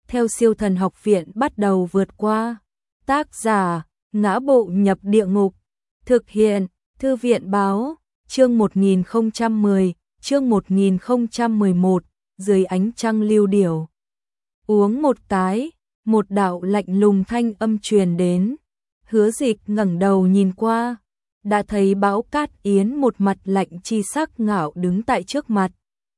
theo Siêu Thần Học Viện bắt đầu vượt qua. Tác giả, Ngã Bộ Nhập Địa Ngục. Thực hiện, Thư viện Báo, chương 1010, chương 1011, dưới ánh trăng lưu điểu. Uống một cái, một đạo lạnh lùng thanh âm truyền đến. Hứa Dịch ngẩng đầu nhìn qua, đã thấy Bão Cát Yến một mặt lạnh chi sắc ngạo đứng tại trước mặt.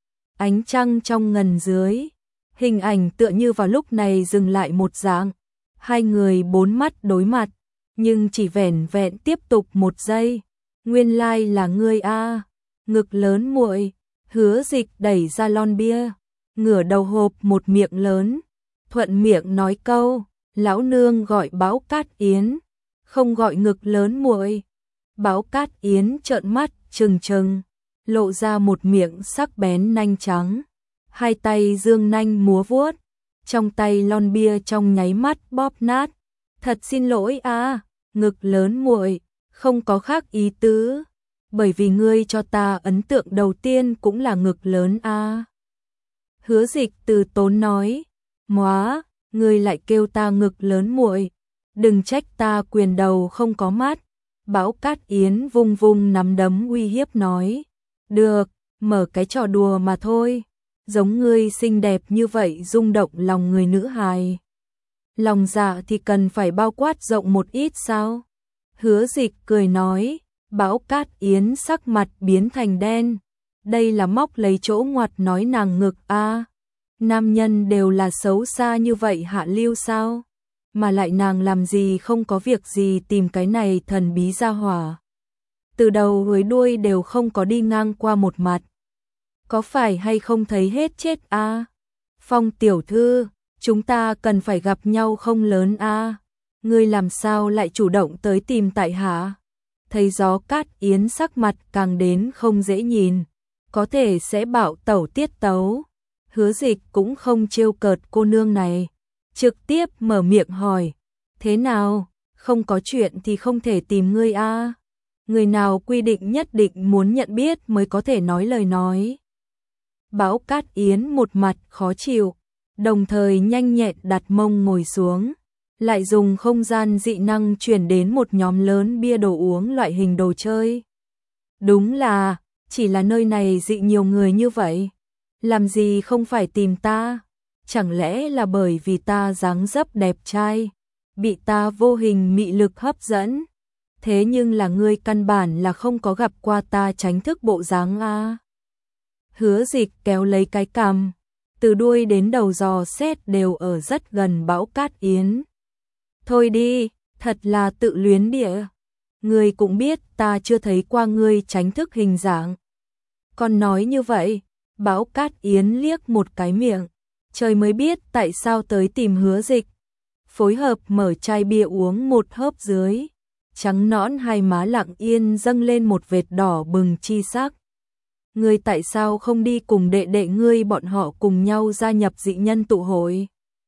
Ánh trăng trong ngần dưới, hình ảnh tựa như vào lúc này dừng lại một dạng. Hai người bốn mắt đối mặt, nhưng chỉ vẻn vẹn tiếp tục một giây. Nguyên lai là ngươi a, ngực lớn muội. Hứa Dịch đẩy ra lon bia, ngửa đầu hộp một miệng lớn, thuận miệng nói câu, lão nương gọi Bão Cát Yến, không gọi ngực lớn muội. Bão Cát Yến trợn mắt trừng trừng, lộ ra một miệng sắc bén nanh trắng, hai tay dương nanh múa vuốt, trong tay lon bia trong nháy mắt bóp nát. Thật xin lỗi a, ngực lớn muội, không có khác ý tứ, bởi vì ngươi cho ta ấn tượng đầu tiên cũng là ngực lớn a. Hứa Dịch từ tốn nói, "Móa, ngươi lại kêu ta ngực lớn muội, đừng trách ta quyền đầu không có mắt." Bão Cát Yến vung vung nắm đấm uy hiếp nói, "Được, mở cái trò đùa mà thôi, giống ngươi xinh đẹp như vậy rung động lòng người nữ hài. Lòng dạ thì cần phải bao quát rộng một ít sao?" Hứa Dịch cười nói. Bão Cát Yến sắc mặt biến thành đen, đây là móc lấy chỗ ngoặt nói nàng ngực a. Nam nhân đều là xấu xa như vậy hạ lưu sao? Mà lại nàng làm gì không có việc gì tìm cái này thần bí ra hỏa. Từ đầu với đuôi đều không có đi ngang qua một mặt. Có phải hay không thấy hết chết a? Phong tiểu thư, chúng ta cần phải gặp nhau không lớn a? Ngươi làm sao lại chủ động tới tìm tại hạ? Thấy Gió Cát Yến sắc mặt càng đến không dễ nhìn, có thể sẽ bạo tẩu tiết tấu. Hứa Dịch cũng không trêu cợt cô nương này, trực tiếp mở miệng hỏi, thế nào, không có chuyện thì không thể tìm ngươi a? Người nào quy định nhất định muốn nhận biết mới có thể nói lời nói. Bão Cát Yến một mặt khó chịu, đồng thời nhanh nhẹn đặt mông ngồi xuống, lại dùng không gian dị năng chuyển đến một nhóm lớn bia đồ uống loại hình đồ chơi. Đúng là, chỉ là nơi này dị nhiều người như vậy, làm gì không phải tìm ta? Chẳng lẽ là bởi vì ta dáng dấp đẹp trai, bị ta vô hình mị lực hấp dẫn? Thế nhưng là ngươi căn bản là không có gặp qua ta tránh thức bộ dáng a. Hứa Dịch kéo lấy cái cằm, từ đuôi đến đầu dò xét đều ở rất gần Bão Cát Yến. Thôi đi, thật là tự luyến địa. Ngươi cũng biết ta chưa thấy qua ngươi tránh thức hình dạng. Còn nói như vậy, Bão Cát Yến liếc một cái miệng, trời mới biết tại sao tới tìm Hứa Dịch. Phối hợp mở chai bia uống một hớp dưới, trắng nõn hai má lặng yên dâng lên một vệt đỏ bừng chi sắc. Ngươi tại sao không đi cùng đệ đệ ngươi bọn họ cùng nhau gia nhập dị nhân tụ hội?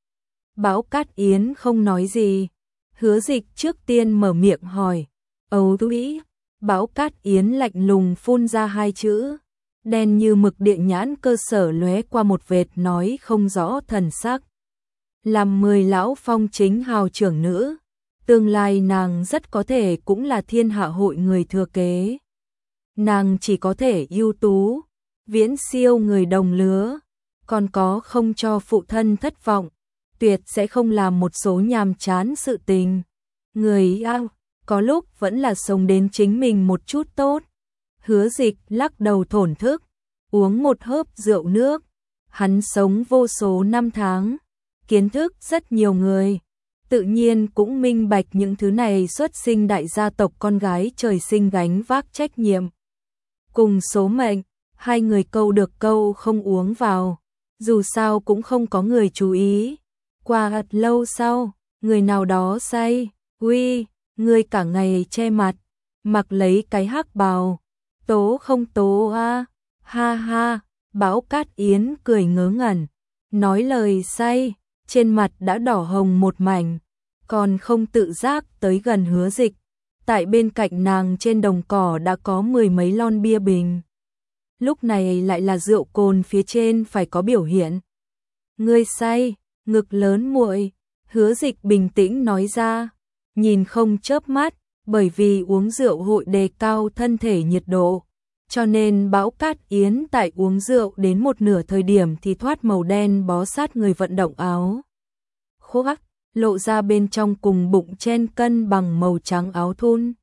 Bão Cát Yến không nói gì. Hứa Dịch trước tiên mở miệng hỏi, "Âu Thúy." Bão Cát Yến lạnh lùng phun ra hai chữ, đen như mực địa nhãn cơ sở lóe qua một vệt nói không rõ thần sắc. Làm 10 lão phong chính hào trưởng nữ, tương lai nàng rất có thể cũng là thiên hạ hội người thừa kế. Nàng chỉ có thể ưu tú, viễn siêu người đồng lứa, còn có không cho phụ thân thất vọng, tuyệt sẽ không làm một số nhàm chán sự tình. Người có lúc vẫn là sống đến chính mình một chút tốt. Hứa Dịch lắc đầu thổn thức, uống một hớp rượu nước. Hắn sống vô số năm tháng, kiến thức rất nhiều người, tự nhiên cũng minh bạch những thứ này xuất sinh đại gia tộc con gái trời sinh gánh vác trách nhiệm. Cùng số mệnh, hai người câu được câu không uống vào, dù sao cũng không có người chú ý. Qua thật lâu sau, người nào đó say, "Uy, ngươi cả ngày che mặt, mặc lấy cái hắc bào, tố không tố a?" Ha ha, Bão Cát Yến cười ngớ ngẩn, nói lời say, trên mặt đã đỏ hồng một mảnh, còn không tự giác tới gần Hứa Dịch. Tại bên cạnh nàng trên đồng cỏ đã có 10 mấy lon bia bình. Lúc này lại là rượu cồn phía trên phải có biểu hiện. Ngươi say, ngực lớn muội, Hứa Dịch bình tĩnh nói ra, nhìn không chớp mắt, bởi vì uống rượu hội đề cao thân thể nhiệt độ, cho nên Bão Cát Yến tại uống rượu đến một nửa thời điểm thì thoát màu đen bó sát người vận động áo khoác, lộ ra bên trong cùng bụng chen cân bằng màu trắng áo thun.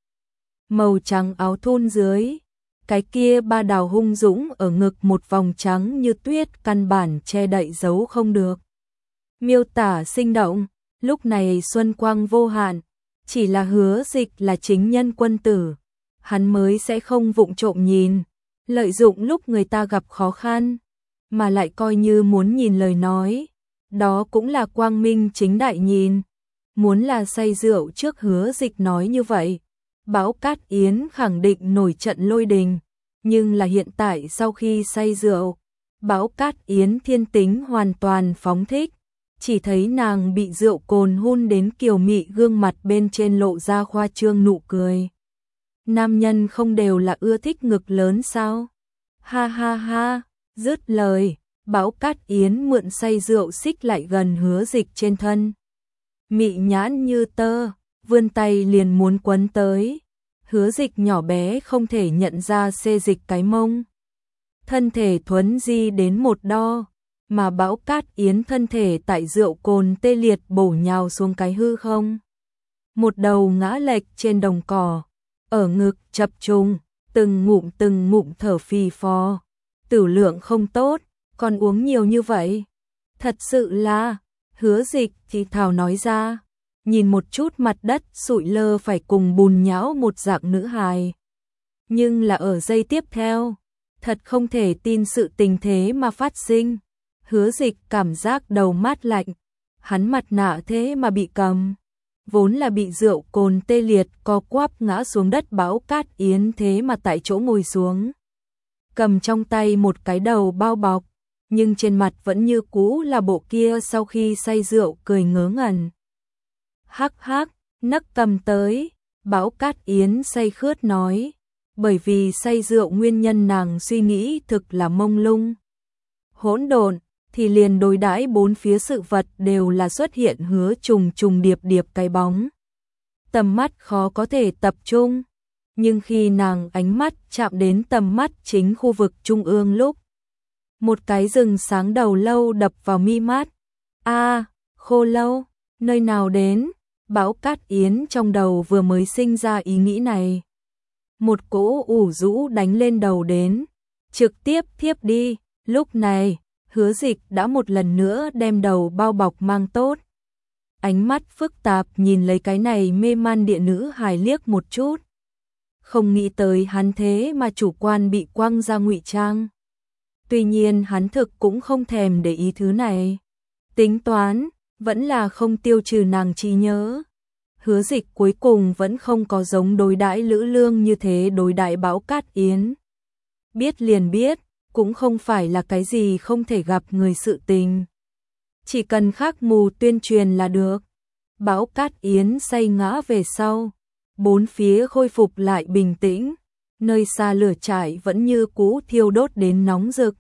Màu trắng áo thun dưới, cái kia ba đào hung dũng ở ngực một vòng trắng như tuyết căn bản che đậy giấu không được. Miêu tả sinh động, lúc này xuân quang vô hạn, chỉ là Hứa Dịch là chính nhân quân tử, hắn mới sẽ không vụng trộm nhìn, lợi dụng lúc người ta gặp khó khăn, mà lại coi như muốn nhìn lời nói, đó cũng là quang minh chính đại nhìn, muốn là say rượu trước Hứa Dịch nói như vậy. Bão Cát Yến khẳng định nổi trận lôi đình, nhưng là hiện tại sau khi say rượu, Bão Cát Yến thiên tính hoàn toàn phóng thích, chỉ thấy nàng bị rượu cồn hun đến kiều mị gương mặt bên trên lộ ra khoa trương nụ cười. Nam nhân không đều là ưa thích ngực lớn sao? Ha ha ha, dứt lời, Bão Cát Yến mượn say rượu xích lại gần Hứa Dịch trên thân. Mị nhãn như tơ, vươn tay liền muốn quấn tới. Hứa Dịch nhỏ bé không thể nhận ra xê dịch cái mông. Thân thể thuấn di đến một đo, mà Bão Cát Yến thân thể tại rượu cồn tê liệt bổ nhào xuống cái hư không. Một đầu ngã lệch trên đồng cỏ, ở ngực chập trùng, từng ngụm thở phì phò. Tử lượng không tốt, còn uống nhiều như vậy. Thật sự là, Hứa Dịch thì thào nói ra, nhìn một chút mặt đất sụi lơ phải cùng bùn nhão một dạng nữ hài. Nhưng là ở giây tiếp theo, thật không thể tin sự tình thế mà phát sinh. Hứa Dịch cảm giác đầu mát lạnh, hắn mặt nạ thế mà bị cầm. Vốn là bị rượu cồn tê liệt co quắp ngã xuống đất Bão Cát Yến thế mà tại chỗ ngồi xuống. Cầm trong tay một cái đầu bao bọc, nhưng trên mặt vẫn như cũ là bộ kia sau khi say rượu cười ngớ ngẩn. Hắc hắc, nấc cầm tới, Bão Cát Yến say khướt nói, bởi vì say rượu nguyên nhân nàng suy nghĩ thực là mông lung. Hỗn độn, thì liền đối đãi bốn phía sự vật đều là xuất hiện hứa trùng trùng điệp điệp cái bóng. Tầm mắt khó có thể tập trung, nhưng khi nàng ánh mắt chạm đến tầm mắt chính khu vực trung ương lúc, một cái rừng sáng đầu lâu đập vào mi mắt. A, Khô Lâu, nơi nào đến? Bão Cát Yến trong đầu vừa mới sinh ra ý nghĩ này. Một cỗ ủ rũ đánh lên đầu đến, trực tiếp thiếp đi. Lúc này, Hứa Dịch đã một lần nữa đem đầu bao bọc mang tốt. Ánh mắt phức tạp nhìn lấy cái này mê man địa nữ hài liếc một chút. Không nghĩ tới hắn thế mà chủ quan bị quăng ra ngụy trang. Tuy nhiên hắn thực cũng không thèm để ý thứ này. Tính toán, vẫn là không tiêu trừ nàng trí nhớ. Hứa Dịch cuối cùng vẫn không có giống đối đãi Lữ Lương như thế đối đãi Bão Cát Yến. Biết liền biết, cũng không phải là cái gì không thể gặp người sự tình. Chỉ cần khắc mù tuyên truyền là được. Bão Cát Yến say ngã về sau, bốn phía khôi phục lại bình tĩnh, nơi xa lửa trại vẫn như cũ thiêu đốt đến nóng rực.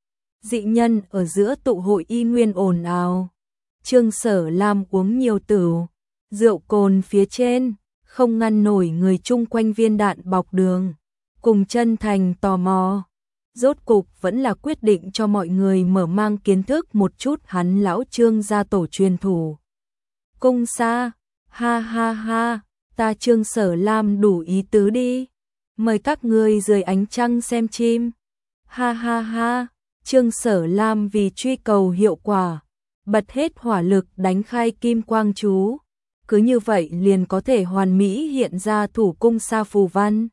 Dị nhân ở giữa tụ hội y nguyên ồn ào. Trương Sở Lam uống nhiều tửu, rượu cồn phía trên, không ngăn nổi người chung quanh viên đạn bọc đường, cùng chân thành tò mò. Rốt cục vẫn là quyết định cho mọi người mở mang kiến thức một chút hắn lão Trương gia tổ truyền thủ. Cung xa, ha ha ha, ta Trương Sở Lam đủ ý tứ đi. Mời các ngươi dưới ánh trăng xem chim. Ha ha ha, Trương Sở Lam vì truy cầu hiệu quả, bật hết hỏa lực đánh khai kim quang chú. Cứ như vậy liền có thể hoàn mỹ hiện ra thủ cung sa phù văn.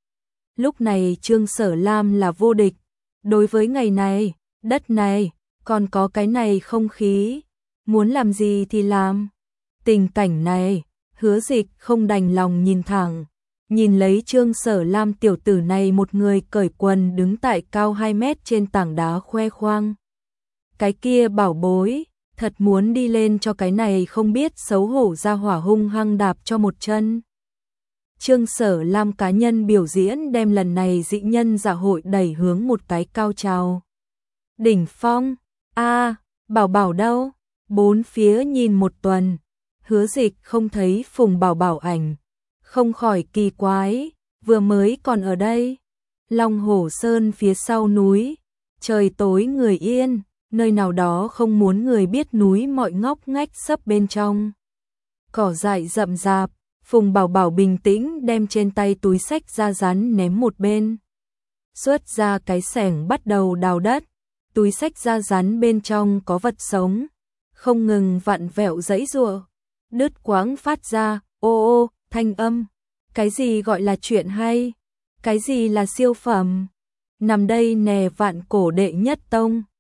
Lúc này Trương Sở Lam là vô địch. Đối với ngày này, đất này, còn có cái này không khí. Muốn làm gì thì làm. Tình cảnh này, Hứa Dịch không đành lòng nhìn thẳng. Nhìn lấy Trương Sở Lam tiểu tử này một người cởi quần đứng tại cao 2 mét trên tảng đá khoe khoang. Cái kia bảo bối, thật muốn đi lên cho cái này không biết xấu hổ ra hỏa hung hăng đạp cho một chân. Trương Sở Lam cá nhân biểu diễn đem lần này dị nhân dạ hội đẩy hướng một cái cao trào. Đỉnh phong, a bảo bảo đâu? Bốn phía nhìn một tuần, Hứa Dịch không thấy Phùng Bảo Bảo ảnh, không khỏi kỳ quái, vừa mới còn ở đây. Long Hổ Sơn phía sau núi, trời tối người yên, nơi nào đó không muốn người biết núi mọi ngóc ngách sấp bên trong. Cỏ dại rậm rạp, Phùng Bảo Bảo bình tĩnh đem trên tay túi xách ra rắn ném một bên. Xuất ra cái xẻng bắt đầu đào đất, túi xách ra rắn bên trong có vật sống, không ngừng vặn vẹo giãy giụa, đứt quãng phát ra ô ô thanh âm. Cái gì gọi là chuyện hay? Cái gì là siêu phẩm? Nằm đây nè Vạn Cổ đệ nhất tông.